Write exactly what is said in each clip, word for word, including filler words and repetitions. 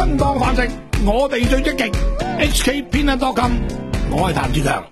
新當飯食，我哋最積極。H K 偏得多金，我係譚志強。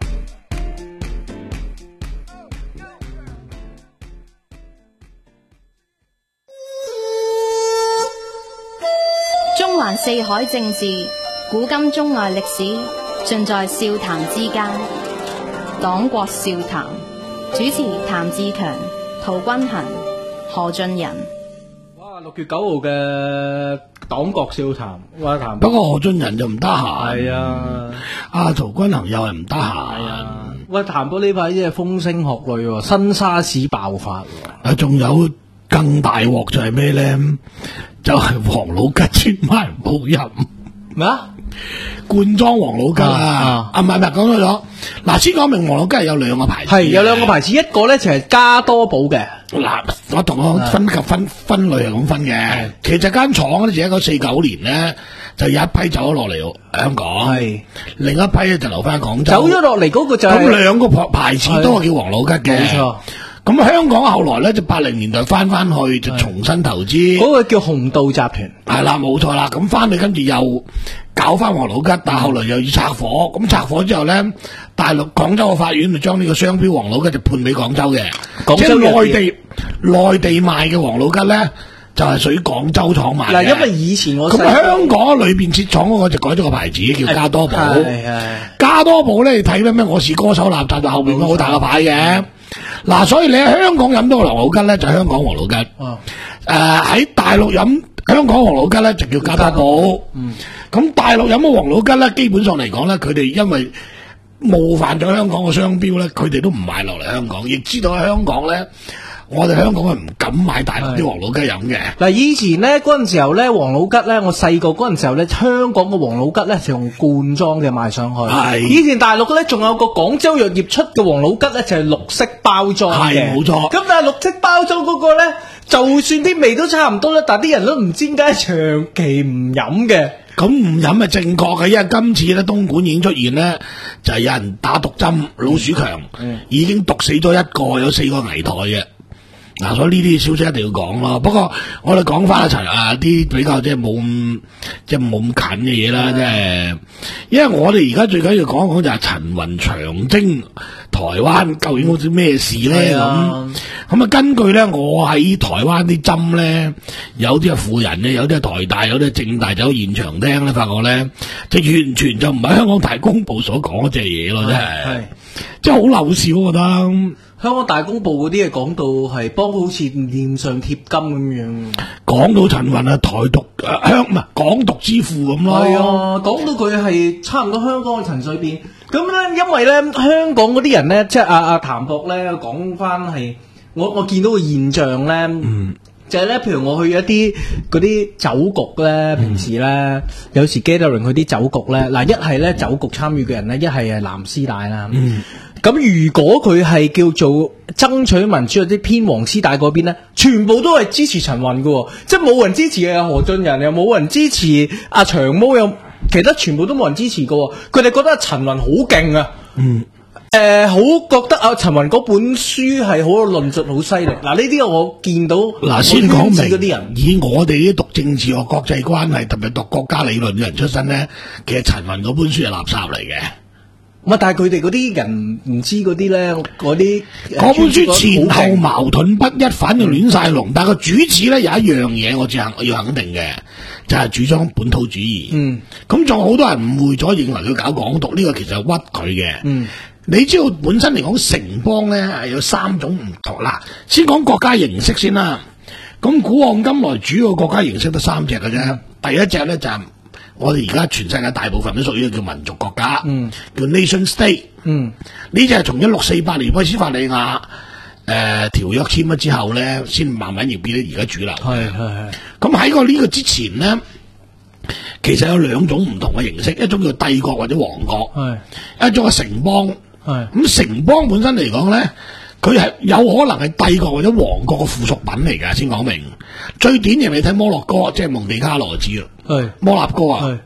中環四海政治，古今中外歷史，盡在笑談之間。黨國笑談，主持譚志強、陶君行、何俊仁。 哇！六月九號嘅黨國笑談，哇談。 不過何俊仁就唔得閒。 係啊， 阿陶君行又係唔得閒。 啊，喂，談到呢排即係風聲鶴唳，新沙士爆發。 啊，仲有更大鑊就係咩咧？就係、是、王老吉專賣冇飲咩啊？ 罐裝王老吉啊！啊，唔係唔係，講錯咗。嗱，先講明王老吉係有兩個牌子， 係有兩個牌子，一個咧就係加多寶嘅。 嗱，我同我分級分分類係咁分嘅。其實間廠咧就一九四九年咧就有一批走咗落嚟香港，係另一批咧就留翻廣州。 走咗落嚟嗰個就係、 是、咁兩個牌子都係叫王老吉嘅，冇錯。咁香港後來咧就八零年代翻翻去就重新投資， 嗰、那個叫鴻道集團， 係啦，冇錯啦。咁翻去跟住又搞翻王老吉，但係後來又要拆夥，咁拆夥之後咧，大陸廣州嘅法院就將呢個商標王老吉就判俾廣州嘅，即係內地內地賣嘅王老吉咧就係屬於廣州廠賣嘅。 嗱，因為以前我咁香港裏邊設廠嗰個就改咗個牌子叫加多寶，加多寶咧你睇咧咩？我是歌手立集就後邊個好大個牌嘅。嗱、啊，所以你喺香港飲到個王老吉咧，就係、香港王老吉。哦，誒、呃、喺大陸飲香港王老吉咧，就叫加多寶。嗯，咁大陸飲嘅王老吉咧，基本上嚟講咧，佢哋因為冒犯咗香港嘅商標咧，佢哋都唔買落嚟香港，亦知道喺香港咧，我哋香港係唔敢買大陸啲王老吉飲嘅。 嗱，以前咧嗰陣時候咧，王老吉咧，我細個嗰陣時候咧，香港嘅王老吉咧就用罐裝嘅賣上去。係。以前大陸咧仲有個廣州藥業出嘅王老吉咧，就係綠色包裝嘅。係，冇錯。咁但係綠色包裝嗰個咧，就算啲味都差唔多咧，但係啲人都唔知點解長期唔飲嘅。 咁唔飲係正確嘅，因為今次咧東莞已經出現咧，就係、是、有人打毒針，老鼠強、嗯、已經毒死咗一個，有四個危殆嘅。嗱、啊，所以呢啲消息一定要講咯。不過我哋講翻一齊啊，啲比較即係冇咁即係冇咁近嘅嘢啦，即係，因為我哋而家最緊要講講就係陳雲長征台灣究竟好似咩事咧咁。咁啊，根據咧我喺台灣啲針咧，有啲係婦人咧，有啲係台大，有啲係政大，走現場聽咧，發覺咧，就完全就唔係香港大公報所講嗰隻嘢咯，真係，即係好漏笑，我覺得。 香港大公報嗰啲嘢講到係幫好似臉上貼金咁樣， 講到陳雲啊台獨誒香唔係港獨之父咁咯。係啊， 講到佢係差唔多香港嘅陳水扁。咁咧，因為咧香港嗰啲人咧，即係阿阿譚博咧講翻係，我我見到個現象咧，嗯，就係咧，譬如我去一啲嗰啲酒局咧，嗯、平時咧有時 gathering 去啲酒局咧，嗱一係咧酒局參與嘅人咧，一係係藍絲帶啦。嗯。咁如果佢係叫做爭取民主，有啲偏黃絲帶嗰邊咧，全部都係支持陳雲嘅，即係冇人支持嘅何俊仁，又冇人支持阿長毛，又其他全部都冇人支持嘅。佢哋覺得陳雲好勁啊，嗯，誒、呃，好覺得阿陳雲嗰本書係好論述，好犀利。嗱，呢啲我見到嗱，先講明嗰啲人，以我哋啲讀政治學、國際關係，特別讀國家理論嘅人出身咧，其實陳雲嗰本書係垃圾嚟嘅。 唔係，但係佢哋嗰啲人唔知嗰啲咧，嗰啲嗰本書前後矛盾不一，反正亂晒龍。但係個主旨咧有一樣嘢，我只肯我要肯定嘅，就係、是、主張本土主義。嗯，咁仲好多人誤會咗，認為佢搞港獨，呢、這個其實係屈佢嘅。嗯，你知道本身嚟講，城邦咧係有三種唔同啦。先講國家形式先啦。咁古往今來主要國家形式得三隻嘅啫。第一隻咧就係、是。我哋而家全世界大部分都屬於叫民族國家，嗯、叫 nation state。嗯，呢隻係從一六四八年威斯法利亞誒條約簽咗之後咧，先慢慢演變到而家主流。係係係。咁喺個呢個之前咧，其實有兩種唔同嘅形式，一種叫帝國或者王國，係一種係城邦。係咁城邦本身嚟講咧，佢係有可能係帝國或者王國嘅附屬品嚟㗎。先講明，最典型你睇摩洛哥，即係蒙地卡羅知啦。係摩納哥啊，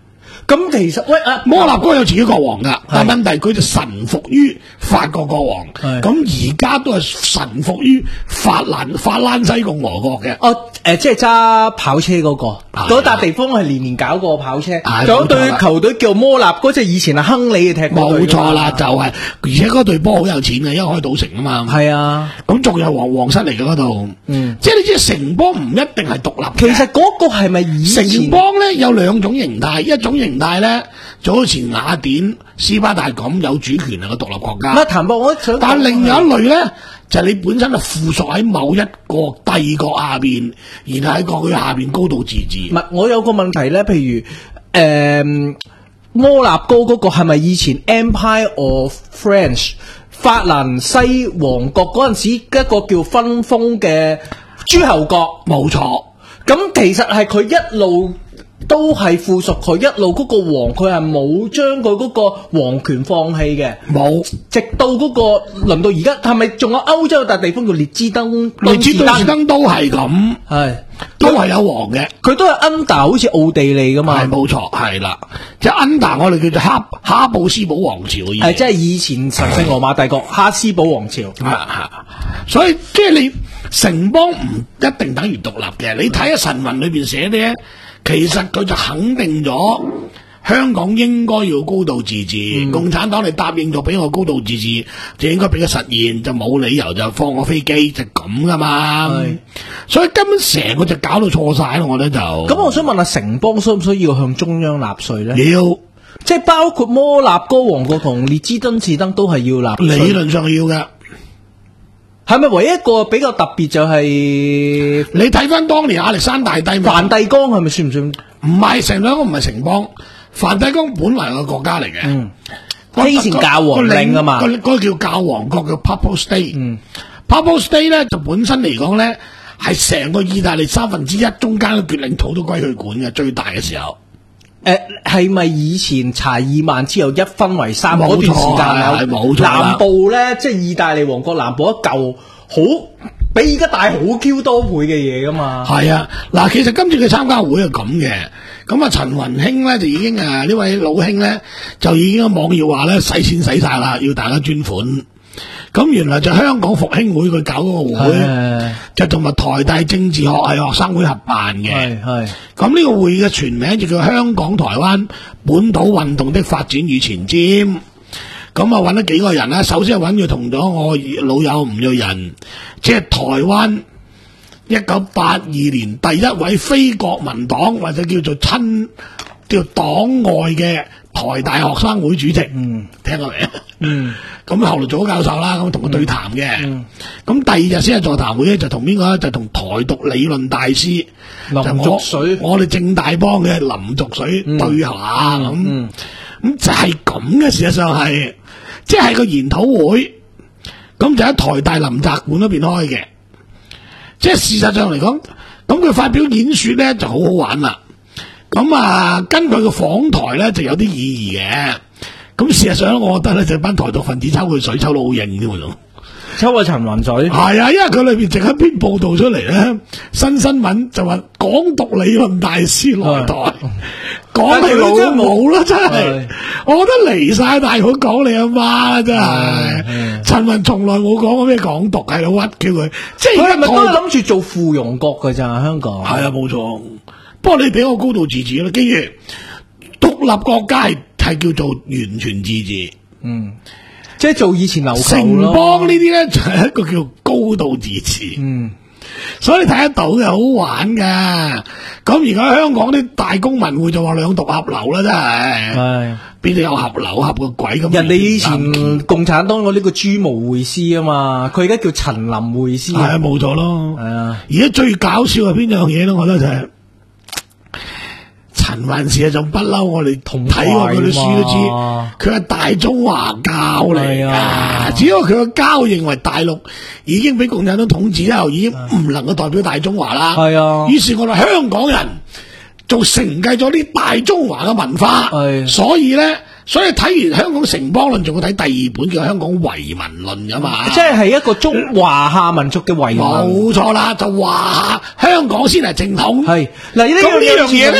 咁其實喂啊， 摩納哥有自己國王噶，但問題佢就臣服於法國國王，咁而家都係臣服於法蘭法蘭西共和國嘅。 哦，誒、呃，即係揸跑車嗰、那個，嗰笪、啊、地方係年年搞個跑車，仲有隊球隊叫摩納哥，即係以前係亨利嘅踢波隊。冇錯啦，就係、是，而且嗰隊波好有錢嘅，因為開賭城啊嘛。係啊，咁仲有皇皇室嚟嘅嗰度，嗯，即係你知城邦唔一定係獨立。 其實嗰個係咪以前城邦咧有兩種形態，一種形態咧就好似雅典、斯巴達咁有主權嘅獨立國家。 乜譚博我想， 但另有一類咧，就係、是、你本身係附屬喺某一個帝國下邊，然後喺國佢下邊高度自治。 唔係，我有個問題咧，譬如誒、呃、摩納哥嗰個係咪以前 Empire of France 法蘭西王國嗰陣時一個叫分封嘅諸侯國？ 冇錯。 咁其實係佢一路都係附屬佢，一路嗰個王佢係冇將佢嗰個皇權放棄嘅， 冇。 直到嗰、嗰個輪到而家，係咪仲有歐洲有笪地方叫列支登？ 列支登都係咁，係都係有王嘅， 佢都係 under 好似奧地利噶嘛， 係冇錯，係啦，即係 under 我哋叫做哈哈布斯堡王朝嘅， 係即係以前神聖羅馬帝國哈斯堡王朝， 係係，所以即係你城邦唔一定等於獨立嘅，你睇下神魂裏邊寫咧。其實佢就肯定咗香港應該要高度自治，嗯、共產黨你答應咗俾我高度自治，就應該俾佢實現，就冇理由就放個飛機就咁噶嘛。所以根本成個就搞到錯晒咯，我覺得就。咁我想問下，城邦需唔需要向中央納稅咧？ 要， 即係包括摩納哥王國同列支敦士登都係要納稅。 理論上要噶。 係咪唯一一個比較特別就係、是、 你睇翻當年亞歷山大帝梵蒂岡係咪算唔算？ 唔係，成兩個唔係城邦，梵蒂岡本來係個國家嚟嘅。嗯， 希臘教皇領啊嘛， 嗰、那個叫教皇國叫 Papal State。嗯 ，Papal State 咧就本身嚟講咧係成個意大利三分之一中間嘅決領土都歸佢管嘅，最大嘅時候。 誒，係咪以前查爾曼之後一分為三嗰段時間啊？ 冇錯， 南部咧，即係意大利王國南部一嚿好比而家大好 Q 多倍嘅嘢噶嘛？係啊，嗱，其實今次嘅參加會係咁嘅，咁啊陳雲興咧就已經啊呢位老兄咧就已經喺網頁話咧使錢使晒啦，要大家捐款。咁原來就香港復興會佢搞嗰個會，就同埋台大政治學系學生會合辦嘅。係係。咁呢個會嘅全名就叫香港台灣本土運動的發展與前瞻。咁啊揾咗幾個人啦，首先係揾佢同咗我老友吳瑞仁，即係台灣一九八二年第一位非國民黨或者叫做親叫黨外嘅台大學生會主席。嗯，聽過未？嗯。咁後來做咗教授啦，咁同佢對談嘅。咁、嗯嗯、第二日先係座談會咧，就同邊個咧？就同台獨理論大師林濁水，我哋正大幫嘅林濁水對下咁。咁、嗯嗯、就係咁嘅，事實上係，即係個研討會，咁就喺台大林澤館嗰邊開嘅。即係事實上嚟講，咁佢發表演說咧就好好玩啦。咁啊，根據個訪台咧就有啲意義嘅。咁事實上，我覺得咧就班台獨分子抽佢水，抽到好型添喎， 抽個陳雲水。係啊，因為佢裏邊整一篇報道出嚟咧，新新聞就話港獨理論大師來台，講佢老真冇啦，真係，我覺得離晒大好講你阿媽啦，真係。陳雲從來冇講過咩港獨，係老屈叫佢，即係佢係咪都係諗住做附庸國㗎咋？香港係啊，冇錯。不過你俾我高度自治啦，跟住獨立國家係。係叫做完全自治，嗯， 即係做以前留城邦呢啲咧，就係一個叫高度自治，嗯，所以你睇得到嘅好玩噶。咁而家香港啲大公民會就話兩獨合流啦，真係，係邊度有合流合個鬼咁？ 人哋以前共產黨嗰呢個朱毛會師啊嘛，佢而家叫陳林會師，係啊，冇錯咯，係啊。而家最搞笑係邊樣嘢咧？我覺得就係、是。陳雲事啊，就不嬲，我哋同睇過佢啲書都知，佢係大中華膠嚟噶。只不過佢個膠認為大陸已經俾共產黨統治之後，已經唔能夠代表大中華啦。係啊，於是我哋香港人就承繼咗啲大中華嘅文化。係，所以咧，所以睇完香港城邦論，仲要睇第二本叫《香港遺民論》噶嘛。 即係係一個中華夏民族嘅遺民。 冇錯啦，就話香港先係正統。係嗱， 呢樣嘢咧。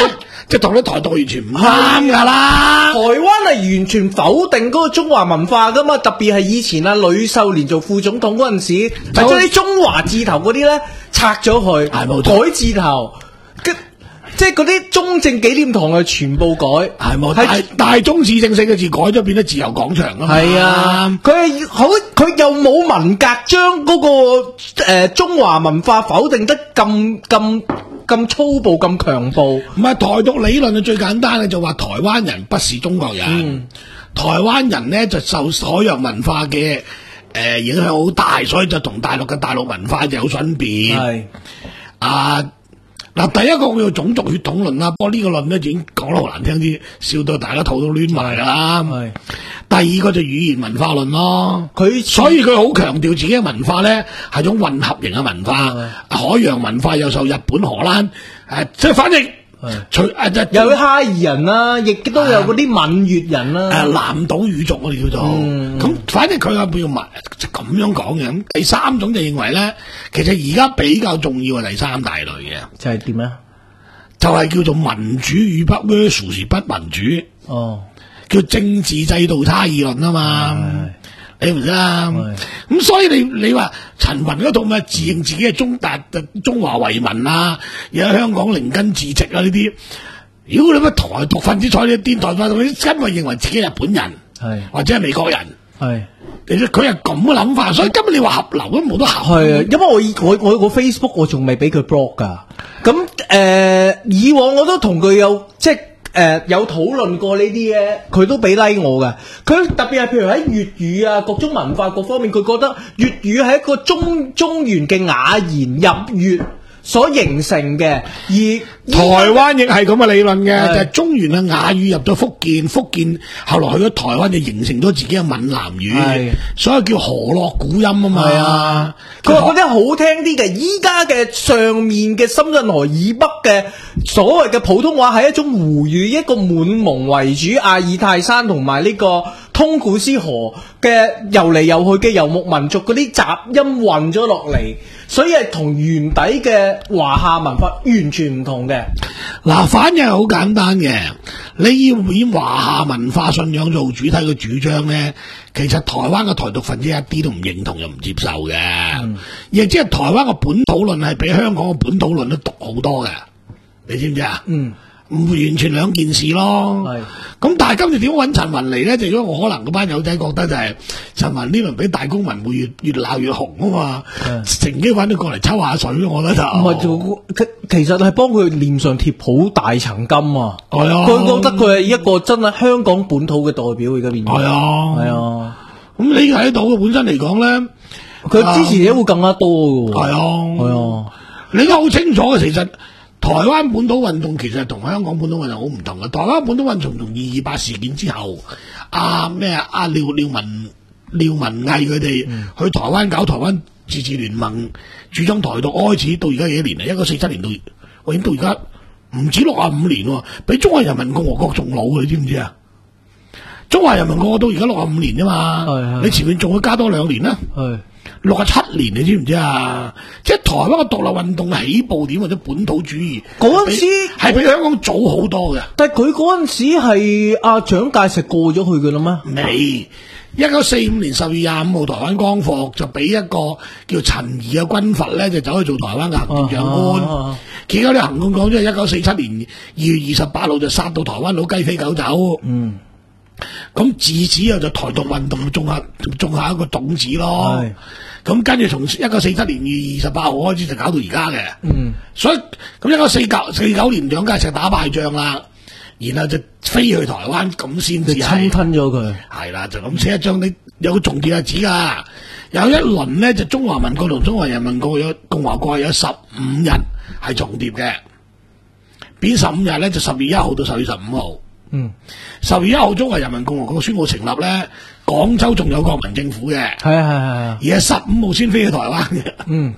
即係同啲台獨完全唔啱噶啦。 台灣係完全否定嗰個中華文化噶嘛，特別係以前啊呂秀蓮做副總統嗰陣時，就將啲中華字頭嗰啲咧拆咗佢，改字頭，即係嗰啲中正紀念堂啊全部改， 係冇，大大中市正四個字改咗變咗自由廣場啊嘛。 係啊，佢係好，佢又冇文革將嗰、那個誒、呃、中華文化否定得咁咁咁粗暴咁強暴。 唔係台獨理論啊，最簡單嘅就話台灣人不是中國人，嗯、台灣人呢就受海洋文化嘅誒、呃、影響好大，所以就同大陸嘅大陸文化就有分別。係啊。嗱，第一個叫做種族血統論啦，不過呢個論咧已經講得好難聽啲，笑到大家肚都攣埋啦。係，第二個就語言文化論咯，佢所以佢好強調自己嘅文化咧係種混合型嘅文化，海洋文化又受日本、荷蘭誒，即係反正除誒有啲哈爾人啦，亦都有嗰啲閩粵人啦， 誒南島語族我哋叫做，咁反正佢係叫文咁樣講嘅。咁第三種就認為咧，其實而家比較重要係第三大類嘅， 就係點咧？ 就係叫做民主與不 versus 不民主，哦，叫政治制度差異論啊嘛，你唔知啊？咁所以你你話陳雲嗰套咩自認自己係中達中華為民啊，而家香港靈根自植啊呢啲，如果你乜台獨分子坐呢啲電台發動，你根本認為自己係日本人，係或者係美國人，係其實佢係咁嘅諗法，所以根本你話合流都冇得合。係啊， 因為我我我我 Facebook 我仲未俾佢 block 噶，咁誒、呃、以往我都同佢有即係。誒、呃，有討論過呢啲嘅，佢都俾 like 我嘅。佢特別係譬如喺粵語啊，各種文化各方面，佢覺得粵語係一個中中原嘅雅言入粵所形成嘅。而台灣亦係咁嘅理論嘅，就係中原嘅雅語入咗福建，福建後來去咗台灣就形成咗自己嘅閩南語，所以叫河洛古音啊嘛。 佢話嗰啲好聽啲嘅，依家嘅上面嘅深圳河以北嘅所謂嘅普通話係一種胡語，一個滿蒙為主，阿爾泰山同埋呢個通古斯河嘅游嚟游去嘅游牧民族嗰啲雜音混咗落嚟，所以係同原底嘅華夏文化完全唔同嘅。 嗱，反應係好簡單嘅，你要以華夏文化信仰做主體嘅主張咧，其實台灣嘅台獨分子一啲都唔認同又唔接受嘅，嗯、亦即係台灣嘅本土論係比香港嘅本土論都獨好多嘅，你知唔知啊？嗯。唔完全兩件事咯，係咁，但係今次點揾陳雲嚟咧？就因為我可能嗰班友仔覺得就係陳雲呢輪俾大公民會越越鬧越紅啊嘛，乘機揾佢過嚟抽下水，我覺得就唔係做， 其實係幫佢臉上貼好大層金啊！係啊，佢覺得佢係一個真係香港本土嘅代表而家變咗，係啊，係啊， 咁你喺度嘅本身嚟講咧， 佢支持者會更加多嘅，係啊，係啊，你都好清楚嘅，其實。台灣本土運動其實同香港本土運動好唔同嘅。台灣本土運動從二二八事件之後，阿咩阿廖廖文廖文毅佢哋去台灣搞台灣自治聯盟，主張台獨開始到而家幾年啦？一九四七年到，我已經到而家唔止六啊五年喎，比中華人民共和國仲老，你知唔知啊？中華人民共和國到而家六啊五年啫嘛，你前面仲會加多兩年啦。六十七年，你知唔知啊？即係台灣嘅獨立運動起步點或者本土主義嗰陣時係比香港早好多嘅。 但係佢嗰陣時係阿蔣介石過咗去嘅啦咩？ 未，一九四五年十月廿五號台灣光復就俾一個叫陳儀嘅軍閥咧，就走去做台灣嘅行政長官。啊啊啊、結果啲行政講即係一九四七年二月二十八號就殺到台灣佬雞飛狗走。嗯。咁自此後就台獨運動種下種下一個種子咯。咁跟住從一九四七年二月二十八號開始就搞到而家嘅。嗯，所以咁一九四九四九年蔣介石打敗仗啦，然後就飛去台灣，咁先至侵吞咗佢。 係啦，就咁寫一張，你有個重點日子噶，有一輪咧就中華民國同中華人民共有共和國有十五日係重疊嘅，邊十五日咧就十月一號到十月十五號。嗯，十月一號中華人民共和國宣布成立咧，廣州仲有國民政府嘅，係啊係係係，而係十五號先飛去台灣嘅。嗯，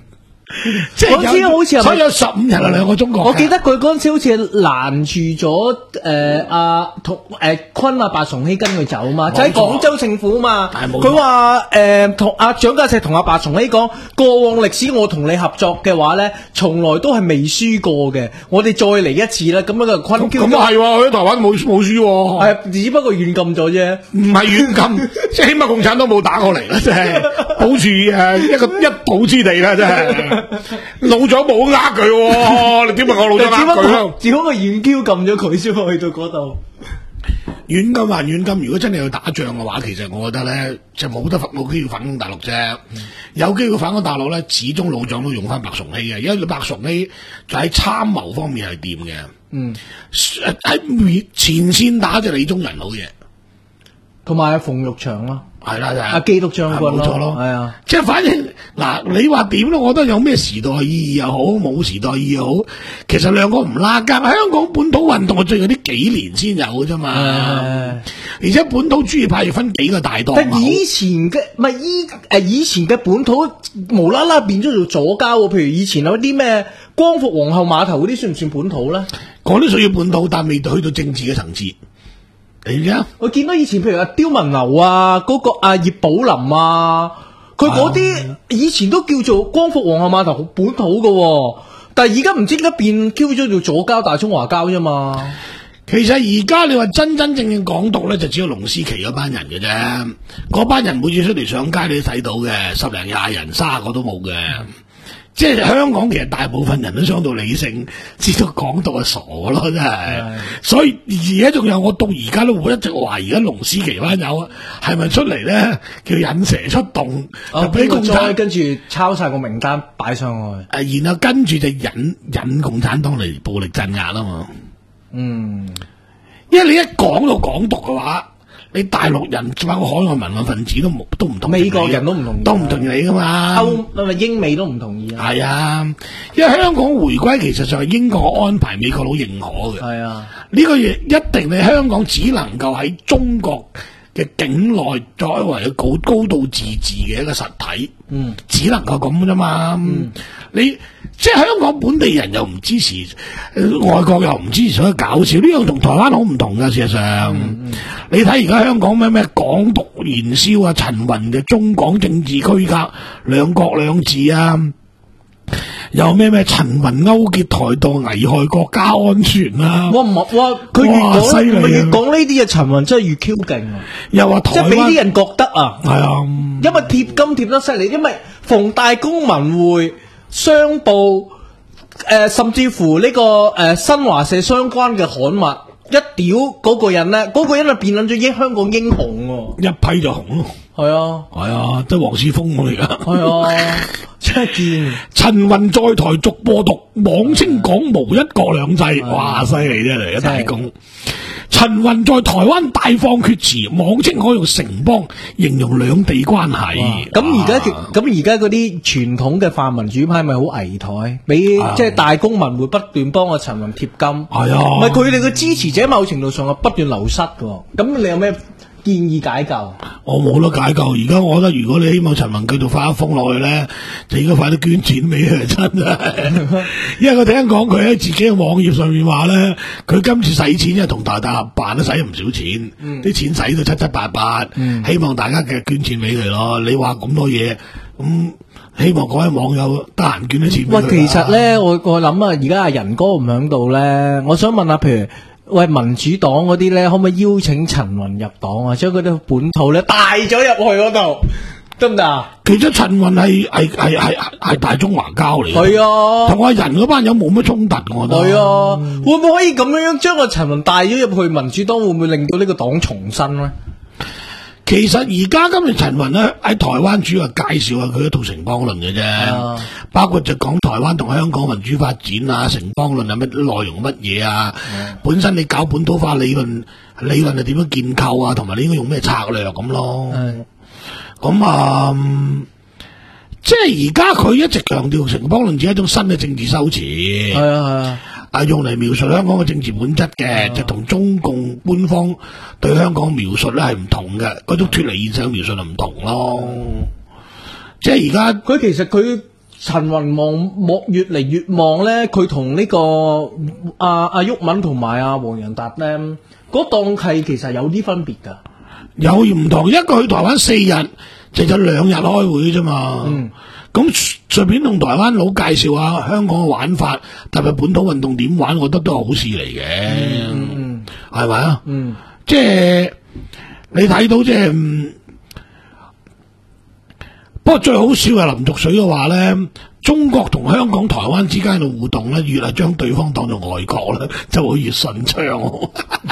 即係嗰陣時好似係咪所以有十五日啊，兩個中國嘅。 我記得佢嗰陣時好似係攔住咗誒阿同誒昆啊白崇禧跟佢走嘛，就喺廣州政府嘛。佢話誒同阿蔣介石同阿白崇禧講，過往歷史我同你合作嘅話咧，從來都係未輸過嘅。我哋再嚟一次啦。咁樣個昆咁啊係喎，佢喺台灣冇冇輸喎。 係，只不過軟禁咗啫。 唔係軟禁，即係起碼共產黨冇打過嚟啦，真係保住誒一個一島之地啦，真係。老咗冇呃佢喎，你點問我老咗呃佢啊？ 只不過軟 Q 撳咗佢先去到嗰度。 軟禁還軟禁，如果真係要打仗嘅話，其實我覺得咧就冇得冇機會反攻大陸啫。嗯、有機會反攻大陸咧，始終老蔣都用翻白崇禧嘅，因為白崇禧就喺參謀方面係掂嘅。嗯，喺前線打就李宗仁好嘢，同埋阿馮玉祥咯。係啦，就係阿基督將軍咯，冇錯咯，係啊，即係反正嗱，你話點咯？我覺得有咩時代意義又好，冇時代意義又好，其實兩個唔拉更。香港本土運動最近呢幾年先有嘅啫嘛，而且本土主義派要分幾個大檔。但以前嘅唔係依誒以前嘅本土無啦啦變咗做左膠喎，譬如以前有啲咩光復皇后碼頭嗰啲，算唔算本土咧？嗰啲屬於本土，但未去到政治嘅層次。嚟啊！我見到以前譬如阿刁文樓啊，嗰、那個阿葉寶林啊，佢嗰啲以前都叫做光復皇后碼頭本土嘅，但係而家唔知點解變 Q 咗做左膠大中華膠啫嘛。其實而家你話真真正正港獨咧，就只有龍思琪嗰班人嘅啫。嗰班人每次出嚟上街你都睇到嘅，十零廿人，卅個都冇嘅。即係香港其實大部分人都相對理性，知道港獨係傻咯，真係。所以而家仲有我到而家都會一直懷疑緊龍思琪班友啊，係咪出嚟咧叫引蛇出洞，哦、就俾共產跟住抄晒個名單擺上去。誒、啊，然後跟住就引引共產黨嚟暴力鎮壓啊嘛。嗯，因為你一講到港獨嘅話，你大陸人包括海外民運分子都冇都唔同意，美國人都唔同意，都唔同意你噶嘛。歐咪英美都唔同意啊。係啊，因為香港回歸其實上係英國安排，美國佬認可嘅。係啊，呢個嘢一定你香港只能夠喺中國嘅境內作為一個高高度自治嘅一個實體。嗯，只能夠咁啫嘛。嗯，你即係香港本地人又唔支持，呃、外國又唔支持，所以搞笑呢樣同台灣好唔同噶。事實上，嗯嗯、你睇而家香港咩咩港獨燃燒啊，陳雲嘅中港政治區隔，兩國兩制啊，又咩咩陳雲勾結台獨，危害國家安全啊！哇唔哇，佢越講越講呢啲嘢，陳雲真係越 Q 勁啊！又話即係俾啲人覺得啊，係啊，因為貼金貼得犀利，因為逢大公文匯。商報誒、呃，甚至乎呢、這個誒、呃、新華社相關嘅刊物，一屌嗰個人咧，嗰、那個人就變捻咗英香港英雄，一批就紅咯。係啊，係啊，即係黃之鋒嚟噶。係啊，真係見陳雲在台逐播獨，妄稱港無一國兩制，啊、哇，犀利啫嚟，一大功。陳雲在台灣大放厥詞，妄稱可用城邦形容兩地關係。咁而家咁而家嗰啲傳統嘅泛民主派咪好危殆，俾即係大公文會不斷幫阿陳雲貼金。係啊，唔係佢哋嘅支持者某程度上係不斷流失嘅。咁你有咩建議解救？我冇得解救。而家我覺得，如果你希望陳雲繼續發一封落去咧，就應該快啲捐錢俾佢，真係。因為我聽講佢喺自己嘅網頁上面話咧，佢今次使錢因為同大大合辦都使唔少錢，啲、嗯、錢使到七七八八，嗯、希望大家嘅捐錢俾佢咯。你話咁多嘢，咁、嗯、希望各位網友得閒捐啲錢俾佢。喂，其實咧，我我諗啊，而家阿仁哥唔喺度咧，我想問下，譬如。喂，民主黨嗰啲咧，可唔可以邀請陳雲入黨啊？將嗰啲本土咧帶咗入去嗰度，得唔得啊？其實陳雲係係係係係大中華膠嚟嘅，係啊，同阿仁嗰班友冇乜衝突，我覺得係啊。會唔會可以咁樣樣將個陳雲帶咗入去民主黨？會唔會令到呢個黨重生咧？其實而家今日陳雲咧喺台灣主要係介紹下佢一套城邦論嘅啫，啊、包括就講台灣同香港民主發展啊，城邦論係乜內容乜嘢啊，啊本身你搞本土化理論，理論係點樣建構啊，同埋你應該用咩策略咁咯。咁啊、嗯，即係而家佢一直強調城邦論只係一種新嘅政治修辭。係啊係啊。啊，用嚟描述香港嘅政治本質嘅，啊、就同中共官方對香港描述咧係唔同嘅，嗰種脫離現實嘅描述就唔同咯。嗯、即係而家佢其實佢陳雲望望越嚟越望咧，佢同呢個阿阿毓民同埋阿黃洋達咧，嗰檔係其實有啲分別㗎。 有唔同，一個去台灣四日，就就兩日開會啫嘛。嗯，咁順便同台灣佬介紹下香港嘅玩法，特別本土運動點玩，我覺得都係好事嚟嘅。嗯，係咪啊？嗯，即係你睇到即係。嗯不過最好笑係林濁水嘅話咧，中國同香港、台灣之間嘅互動咧，越係將對方當做外國咧，就會越順暢。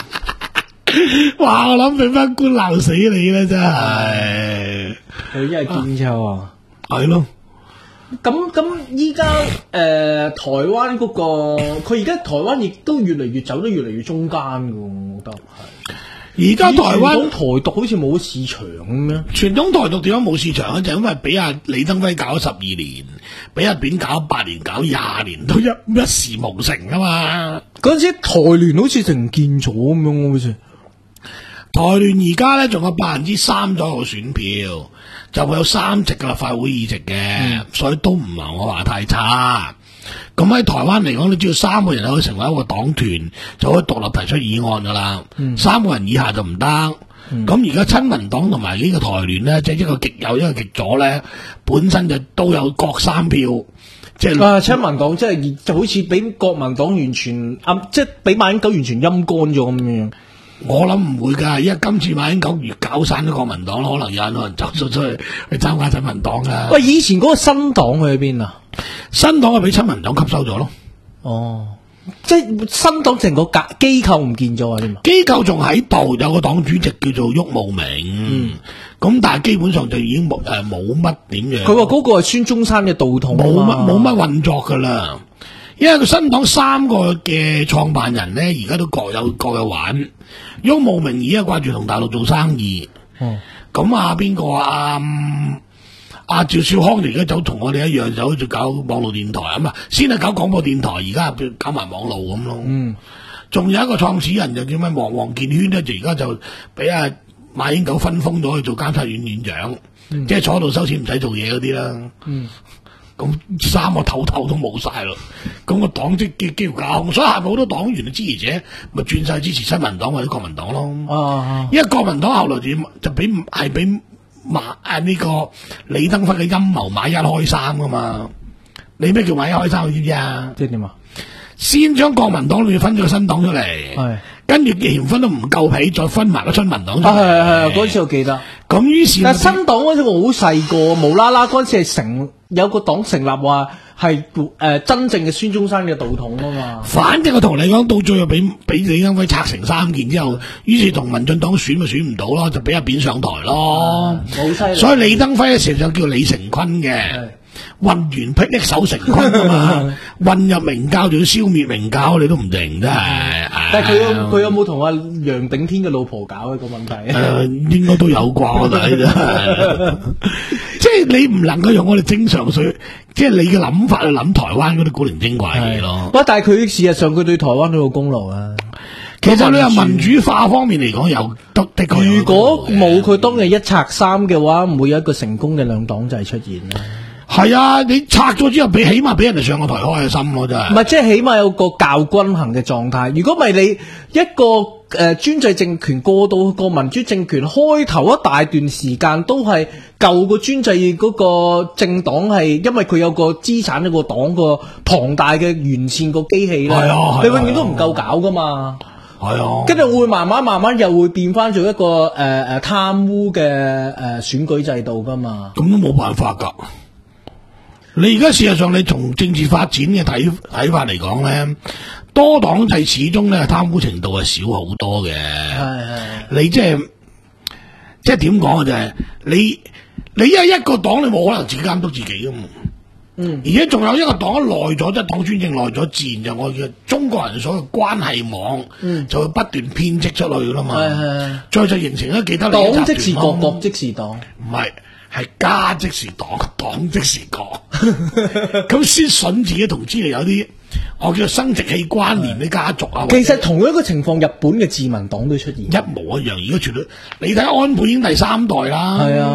哇！我諗俾班官鬧死你咧，真係。 佢真係堅秋啊！ 係咯。 咁咁依家誒台灣嗰個，佢而家台灣亦都越嚟越走得越嚟越中間嘅，我覺得係。 而家台灣台獨好似冇市場咁樣， 傳統台獨點解冇市場咧？就因為俾阿李登輝搞咗十二年，俾阿扁搞八年，搞廿年都一一事無成啊嘛！ 嗰陣時台聯好似成見咗咁樣，好似台聯而家咧仲有百分之三左右選票，就會有三席嘅立法會議席嘅，嗯、所以都唔係我話太差。咁喺台灣嚟講，你只要三個人可以成為一個黨團，就可以獨立提出議案噶啦。嗯、三個人以下就唔得。咁而家親民黨同埋呢個台聯咧，即係一個極右，一個極左咧，本身就都有各三票。即係啊，親民黨即係就好似俾國民黨完全暗，即係俾馬英九完全陰乾咗咁樣。 我諗唔會噶，因為今次馬英九越搞散咗國民黨，可能有人可能走咗出去去參加親民黨噶。 喂，以前嗰個新黨去咗邊啊？ 新黨係俾親民黨吸收咗咯。哦， 即係新黨成個架機構唔見咗啊？點啊？ 機構仲喺度，有個黨主席叫做郁慕明。嗯，咁但係基本上就已經冇誒冇乜點樣。 佢話嗰個係孫中山嘅道統， 冇乜冇乜運作噶啦。因為個新黨三個嘅創辦人咧，而家都各有各有玩。郁慕明而家掛住同大陸做生意。哦，咁啊邊個啊？阿趙少康而家走同我哋一樣，走去搞網絡電台啊嘛，先係搞廣播電台，而家搞埋網絡咁咯。嗯，仲有一個創始人就叫咩黃黃建軒咧，就而家就俾阿馬英九分封咗去做監察院院長，嗯、即係坐度收錢唔使做嘢嗰啲啦。嗯，咁三個頭頭都冇晒咯，咁個黨職幾幾乎架空，所以係咪好多黨員嘅支持者咪轉晒支持親民黨或者國民黨咯？哦，因為國民黨後來就就俾係俾。馬啊呢、這個李登輝嘅陰謀買一開三噶嘛？你咩叫買一開三？知唔知啊？ 即係點啊？ 先將國民黨裏分咗個新黨出嚟，係跟住既然分都唔夠皮，再分埋個親民黨出嚟。係係係，嗰次我記得。咁於是， 但係新黨嗰陣我好細個，無啦啦嗰陣時係成有個黨成立話係誒真正嘅孫中山嘅道統啊嘛。 反正我同你講，到最後俾俾李登輝拆成三件之後，於是同民進黨選咪選唔到咯，就俾阿扁上台咯。好犀利！所以李登輝嘅時候就叫李成坤嘅。混完霹靂守成坤啊嘛，混入明教就要消滅明教，你都唔定真係。 但係佢有佢有冇同阿楊頂天嘅老婆搞一個問題？ 誒、呃，應該都有啩，我睇啫。即係你唔能夠用我哋正常水，即係你嘅諗法去諗台灣嗰啲古靈精怪嘢咯。 不，但係佢事實上佢對台灣都有功勞啊。 其實你話民主化方面嚟講，有得的確。 如果冇佢當日一拆三嘅話，唔會有一個成功嘅兩黨制出現啦。 係啊，你拆咗之後，俾起碼俾人哋上個台開下心咯，真係。 唔係，即係起碼有個較均衡嘅狀態。如果唔係你一個誒、呃、專制政權過到個民主政權，開頭一大段時間都係舊個專制嗰個政黨係，因為佢有個資產一個黨個龐大嘅完善個機器咧，係啊，你永遠都唔夠搞噶嘛。係啊，跟住會慢慢慢慢又會變翻做一個誒誒貪污嘅誒、呃、選舉制度噶嘛。 咁都冇辦法噶。你而家事實上，你從政治發展嘅睇睇法嚟講咧，多黨制始終咧貪污程度係少好多嘅。係係，你即係即係點講啊？就係你你因為一個黨你冇可能自己監督自己噶嘛。嗯，而且仲有一個黨耐咗，即係黨專政耐咗，自然就我叫中國人所謂關係網，嗯，就會不斷編織出去噶啦嘛。係係，再就形成咗幾多黨即是國，國即是黨， 唔係。係家即是黨，黨即是國，咁先筍自己同之類有啲，我叫生殖器關聯啲家族啊。 其實同一個情況，日本嘅自民黨都出現， 一模一樣。而家全部，你睇安倍已經第三代啦。係啊，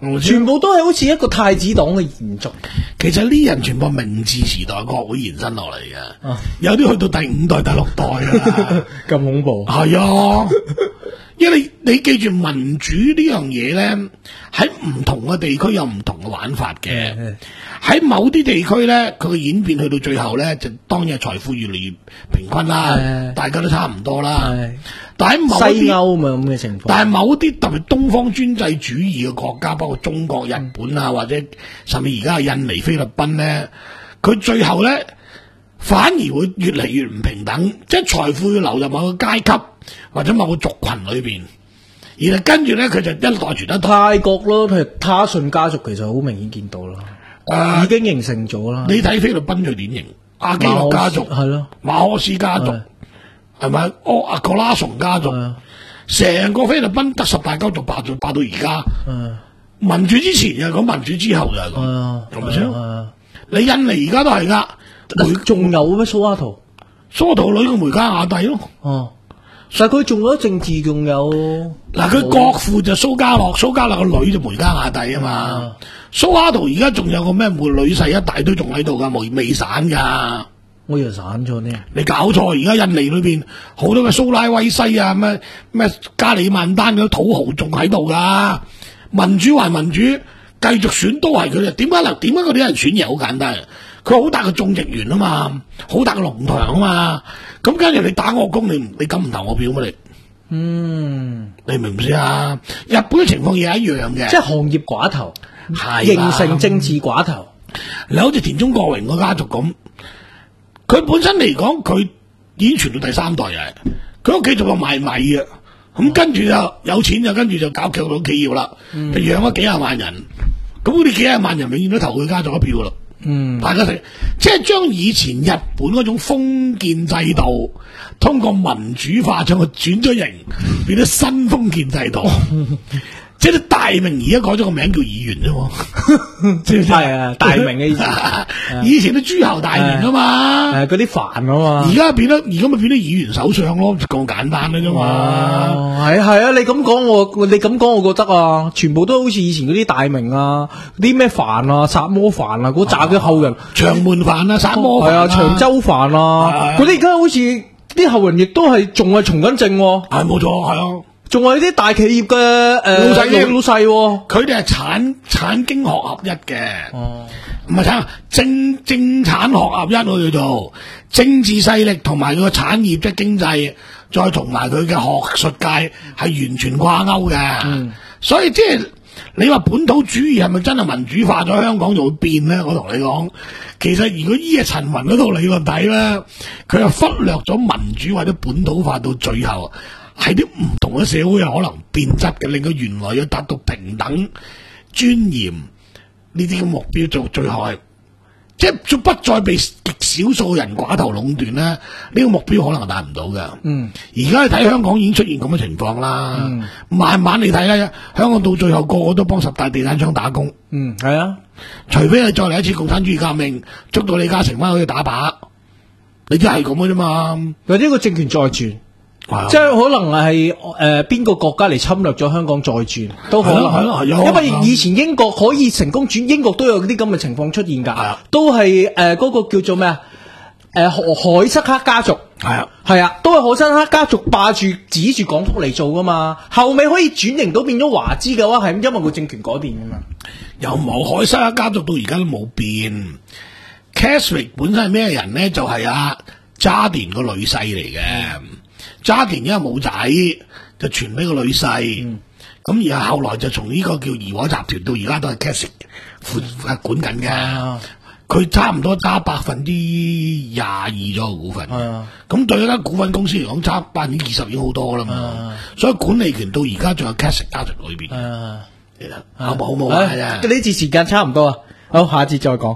全部都係好似一個太子黨嘅延續。 其實呢人全部明治時代國會延伸落嚟嘅， 啊、 有啲去到第五代、第六代啦， 咁恐怖。 係啊，因為你你記住民主呢樣嘢咧，喺唔同嘅地區有唔同嘅玩法嘅。喺某啲地區咧，佢嘅演變去到最後咧，就當然係財富越嚟越平均啦，大家都差唔多啦。但喺某啲西歐咪咁嘅情況， 但係某啲特別東方專制主義嘅國家，包括中國、日本啊，或者甚至而家嘅印尼、菲律賓咧，佢最後咧反而會越嚟越唔平等，即係財富要流入某個階級或者某個族群裏邊，然後跟住咧佢就一代傳一代。 泰國咯，譬如他信家族，其實好明顯見到啦，呃、已經形成咗啦。 你睇菲律賓最典型，阿基諾家族係咯，馬可斯家族。係咪？哦，阿格拉松家族，成、啊、個菲律賓得十大家族霸咗霸到而家。啊、民主之前又講民主之後就係咁，係咪先？你印尼而家都係噶， 仲有咩蘇哈圖？ 蘇哈圖女嘅梅加亞蒂咯。哦、啊， 但係佢仲有政治，仲有嗱，佢國父就蘇加洛，蘇加洛個女就梅加亞蒂啊嘛。蘇哈圖而家仲有個咩梅女婿一大堆仲喺度噶，未未散噶。 我以為散咗呢？ 你搞錯，而家印尼裏邊好多嘅蘇拉威西啊，咩咩加里曼丹嗰啲土豪仲喺度噶，民主還民主，繼續選都係佢哋。點解嗱？點解嗰啲人選嘢好簡單？佢好大嘅種植園啊嘛，好大嘅農場啊嘛，咁跟住你打我工，你你敢唔投我票咩你？嗯，你明唔明啊？日本嘅情況亦係一樣嘅， 即係行業寡頭，形成政治寡頭。 你好似田中角榮個家族咁。佢本身嚟講，佢已經傳到第三代嘅，佢屋企仲有賣米嘅，咁、嗯、跟住就有錢就跟住就搞劇到企業啦，嗯、就養咗幾廿萬人，咁嗰啲幾廿萬人永遠都投佢家族一票啦。嗯，大家食，即係將以前日本嗰種封建制度，通過民主化將佢轉咗型，變咗新封建制度。即係大明而家改咗個名叫議員啫嘛， 係啊，大明嘅意思。 以前都諸侯大名啊嘛， 誒嗰啲藩啊嘛， 而家變得而家咪變咗議員首相咯，咁簡單嘅啫嘛。 係係啊，你咁講我，你咁講我覺得啊，全部都好似以前嗰啲大明啊，啲咩藩啊、薩摩藩啊，嗰扎嘅後人， 長門藩啊、薩摩藩啊、 長州藩啊，嗰啲而家好似啲後人亦都係仲係從緊政。 係冇錯，係啊。 仲係啲大企業嘅誒、呃、老細老細，佢哋係產產經學合一嘅，唔係產政政產學合一我叫做政治勢力同埋佢個產業即係經濟，再同埋佢嘅學術界係完全掛鈎嘅，嗯、所以即係你話本土主義係咪真係民主化咗香港就會變咧？我同你講，其實如果依個陳雲嗰套理論睇咧，佢又忽略咗民主或者本土化到最後。喺啲唔同嘅社會有可能變質嘅，令佢原來要達到平等、尊嚴呢啲嘅目標做最後係，即係不再被極少數人寡頭壟斷咧，呢、這個目標可能達唔到嘅。嗯，而家你睇香港已經出現咁嘅情況啦。嗯，慢慢你睇咧，香港到最後個個都幫十大地產商打工。 嗯，係啊， 除非係再嚟一次共產主義革命，捉到李嘉誠翻去打靶，你真係咁嘅啫嘛。 或者個政權再轉。即係可能係誒邊個國家嚟侵略咗香港再轉都可能，係咯，因為以前英國可以成功轉，英國都有啲咁嘅情況出現㗎，都係誒嗰個叫做咩啊？誒海海塞克家族係啊，係啊，都係海塞克家族霸住指住港督嚟做㗎嘛，後尾可以轉型到變咗華資嘅話，係因為個政權改變㗎嘛。 又冇海塞克家族到而家都冇變。Keswick 本身係咩人咧？就係阿渣甸個女婿嚟嘅。渣甸因為冇仔，就傳俾個女婿，咁、嗯、然後後來就從呢個叫怡和集團到而家都係 Keswick 管緊嘅，佢、嗯、差唔多揸百分之廿二咗個股份，咁、嗯、對一間股份公司嚟講，揸百分之二十已經好多啦嘛，嗯、所以管理權到而家仲有 Keswick 家族裏邊，其實好冇好冇啊？呢節時間差唔多啊，好，下次再講。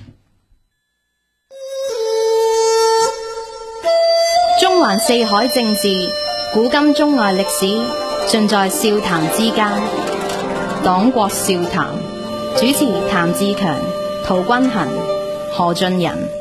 中環四海政治，古今中外歷史，盡在笑談之間。黨國笑談，主持譚志強、陶君衡、何俊仁。